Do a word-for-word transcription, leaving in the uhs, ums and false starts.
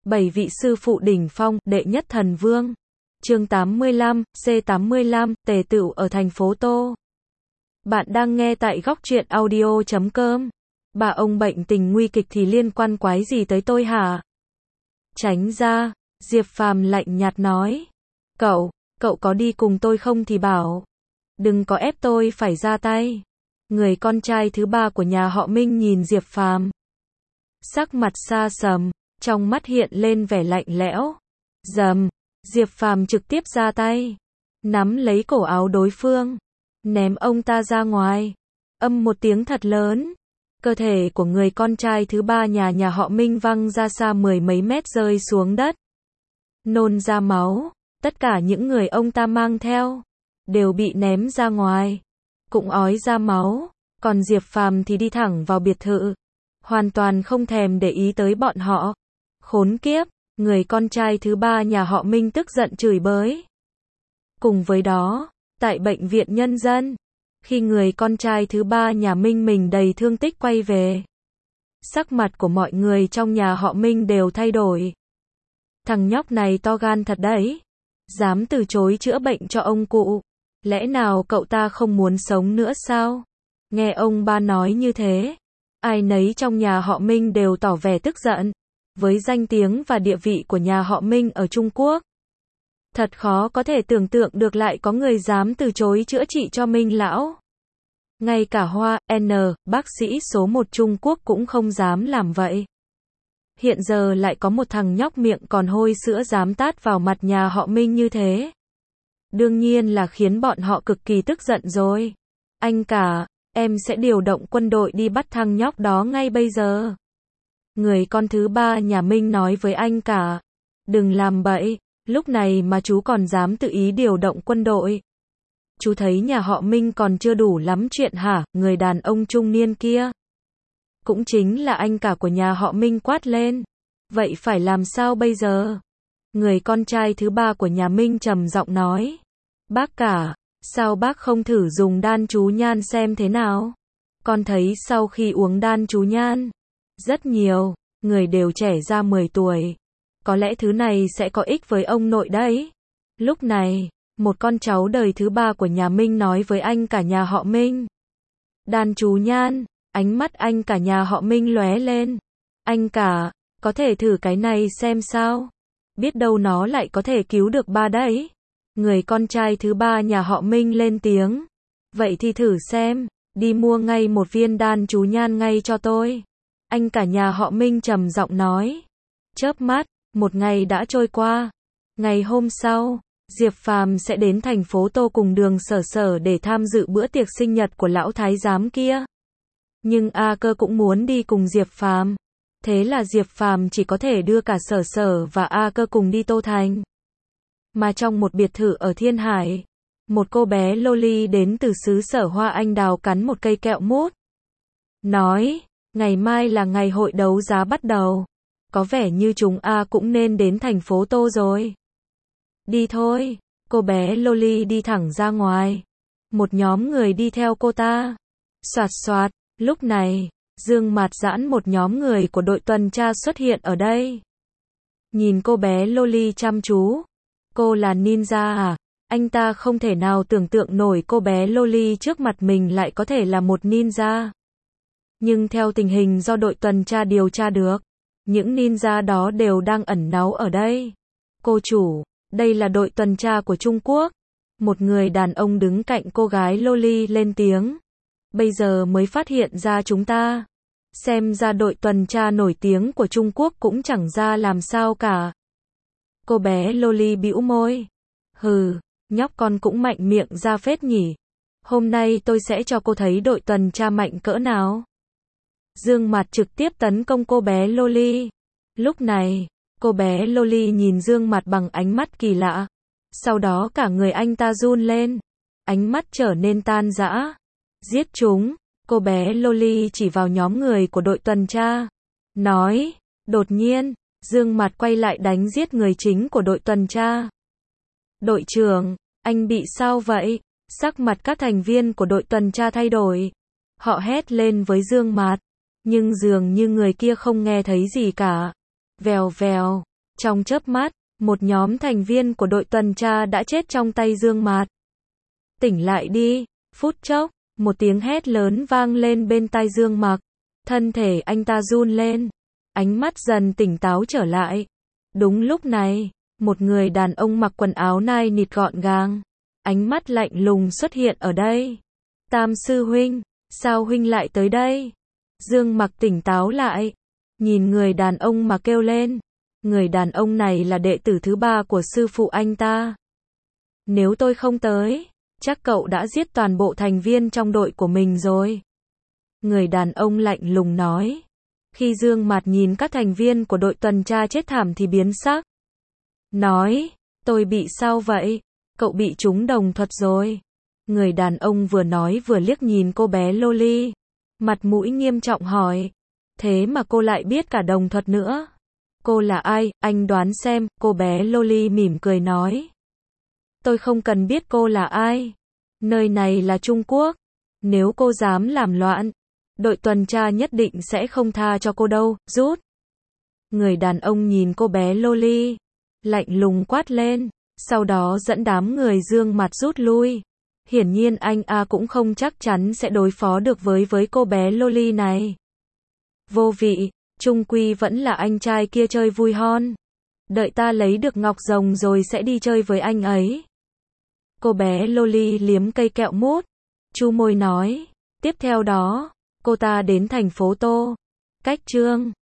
Bảy vị sư phụ đỉnh phong, đệ nhất thần vương. Chương tám mươi lăm, C tám mươi lăm, tề tựu ở thành phố Tô. Bạn đang nghe tại góc truyện audio chấm com. Bà ông bệnh tình nguy kịch thì liên quan quái gì tới tôi hả? Tránh ra, Diệp Phàm lạnh nhạt nói. Cậu, cậu có đi cùng tôi không thì bảo. Đừng có ép tôi phải ra tay. Người con trai thứ ba của nhà họ Minh nhìn Diệp Phàm. Sắc mặt xa sầm, trong mắt hiện lên vẻ lạnh lẽo. Dầm, Diệp Phàm trực tiếp ra tay, nắm lấy cổ áo đối phương, ném ông ta ra ngoài. Âm một tiếng thật lớn, cơ thể của người con trai thứ ba nhà nhà họ Minh văng ra xa mười mấy mét rơi xuống đất. Nôn ra máu, tất cả những người ông ta mang theo đều bị ném ra ngoài, cũng ói ra máu, còn Diệp Phàm thì đi thẳng vào biệt thự, hoàn toàn không thèm để ý tới bọn họ. Khốn kiếp, người con trai thứ ba nhà họ Minh tức giận chửi bới. Cùng với đó, tại bệnh viện nhân dân, khi người con trai thứ ba nhà Minh mình đầy thương tích quay về, sắc mặt của mọi người trong nhà họ Minh đều thay đổi. Thằng nhóc này to gan thật đấy, dám từ chối chữa bệnh cho ông cụ. Lẽ nào cậu ta không muốn sống nữa sao? Nghe ông ba nói như thế, ai nấy trong nhà họ Minh đều tỏ vẻ tức giận. Với danh tiếng và địa vị của nhà họ Minh ở Trung Quốc, thật khó có thể tưởng tượng được lại có người dám từ chối chữa trị cho Minh lão. Ngay cả Hoa N, bác sĩ số một Trung Quốc cũng không dám làm vậy. Hiện giờ lại có một thằng nhóc miệng còn hôi sữa dám tát vào mặt nhà họ Minh như thế. Đương nhiên là khiến bọn họ cực kỳ tức giận rồi. Anh cả, em sẽ điều động quân đội đi bắt thằng nhóc đó ngay bây giờ. Người con thứ ba nhà Minh nói với anh cả. Đừng làm bậy, lúc này mà chú còn dám tự ý điều động quân đội. Chú thấy nhà họ Minh còn chưa đủ lắm chuyện hả? Người đàn ông trung niên kia, cũng chính là anh cả của nhà họ Minh quát lên. Vậy phải làm sao bây giờ? Người con trai thứ ba của nhà Minh trầm giọng nói. Bác cả, sao bác không thử dùng đan chú nhan xem thế nào? Con thấy sau khi uống đan chú nhan, rất nhiều người đều trẻ ra mười tuổi. Có lẽ thứ này sẽ có ích với ông nội đấy. Lúc này, một con cháu đời thứ ba của nhà Minh nói với anh cả nhà họ Minh. Đan chú nhan, ánh mắt anh cả nhà họ Minh lóe lên. Anh cả, có thể thử cái này xem sao? Biết đâu nó lại có thể cứu được ba đấy. Người con trai thứ ba nhà họ Minh lên tiếng. Vậy thì thử xem, đi mua ngay một viên đan chú nhan ngay cho tôi. Anh cả nhà họ Minh trầm giọng nói. Chớp mắt, một ngày đã trôi qua. Ngày hôm sau, Diệp Phàm sẽ đến thành phố Tô cùng Đường Sở Sở để tham dự bữa tiệc sinh nhật của lão thái giám kia. Nhưng A Cơ cũng muốn đi cùng Diệp Phàm. Thế là Diệp Phàm chỉ có thể đưa cả Sở Sở và A Cơ cùng đi Tô Thành. Mà trong một biệt thự ở Thiên Hải, một cô bé loli đến từ xứ Sở Hoa Anh Đào cắn một cây kẹo mút. Nói, ngày mai là ngày hội đấu giá bắt đầu. Có vẻ như chúng A cũng nên đến thành phố Tô rồi. Đi thôi, cô bé loli đi thẳng ra ngoài. Một nhóm người đi theo cô ta. Soạt soạt, lúc này, Dương Mạt Giãn một nhóm người của đội tuần tra xuất hiện ở đây. Nhìn cô bé loli chăm chú. Cô là ninja à? Anh ta không thể nào tưởng tượng nổi cô bé loli trước mặt mình lại có thể là một ninja. Nhưng theo tình hình do đội tuần tra điều tra được, những ninja đó đều đang ẩn náu ở đây. Cô chủ, đây là đội tuần tra của Trung Quốc. Một người đàn ông đứng cạnh cô gái loli lên tiếng. Bây giờ mới phát hiện ra chúng ta. Xem ra đội tuần tra nổi tiếng của Trung Quốc cũng chẳng ra làm sao cả. Cô bé loli bĩu môi. Hừ, nhóc con cũng mạnh miệng ra phết nhỉ. Hôm nay tôi sẽ cho cô thấy đội tuần tra mạnh cỡ nào. Dương Mạt trực tiếp tấn công cô bé loli. Lúc này, cô bé loli nhìn Dương Mạt bằng ánh mắt kỳ lạ. Sau đó cả người anh ta run lên. Ánh mắt trở nên tan rã. Giết chúng, cô bé loli chỉ vào nhóm người của đội tuần tra. Nói, đột nhiên, Dương Mạt quay lại đánh giết người chính của đội tuần tra. Đội trưởng, anh bị sao vậy? Sắc mặt các thành viên của đội tuần tra thay đổi. Họ hét lên với Dương Mạt. Nhưng dường như người kia không nghe thấy gì cả. Vèo vèo, Trong chớp mắt, một nhóm thành viên của đội tuần tra đã chết trong tay Dương Mạt. Tỉnh lại đi, phút chốc, một tiếng hét lớn vang lên bên tai Dương Mạt. Thân thể anh ta run lên, ánh mắt dần tỉnh táo trở lại. Đúng lúc này, một người đàn ông mặc quần áo nai nịt gọn gàng, ánh mắt lạnh lùng xuất hiện ở đây. Tam sư huynh, sao huynh lại tới đây? Dương Mặc tỉnh táo lại, nhìn người đàn ông mà kêu lên. Người đàn ông này là đệ tử thứ ba của sư phụ anh ta. Nếu tôi không tới, chắc cậu đã giết toàn bộ thành viên trong đội của mình rồi. Người đàn ông lạnh lùng nói. Khi Dương Mạt nhìn các thành viên của đội tuần tra chết thảm thì biến sắc. Nói, tôi bị sao vậy? Cậu bị trúng đồng thuật rồi. Người đàn ông vừa nói vừa liếc nhìn cô bé Loli. Mặt mũi nghiêm trọng hỏi. Thế mà cô lại biết cả đồng thuật nữa. Cô là ai, anh đoán xem, cô bé Loli mỉm cười nói. Tôi không cần biết cô là ai. Nơi này là Trung Quốc. Nếu cô dám làm loạn, đội tuần tra nhất định sẽ không tha cho cô đâu, rút. Người đàn ông nhìn cô bé Loli, lạnh lùng quát lên, sau đó dẫn đám người Dương Mạt rút lui. Hiển nhiên anh A cũng không chắc chắn sẽ đối phó được với với cô bé Loli này. Vô vị, chung quy vẫn là anh trai kia chơi vui hon. Đợi ta lấy được ngọc rồng rồi sẽ đi chơi với anh ấy. Cô bé Loli liếm cây kẹo mút, chu môi nói. Tiếp theo đó, cô ta đến thành phố Tô. Cách Trương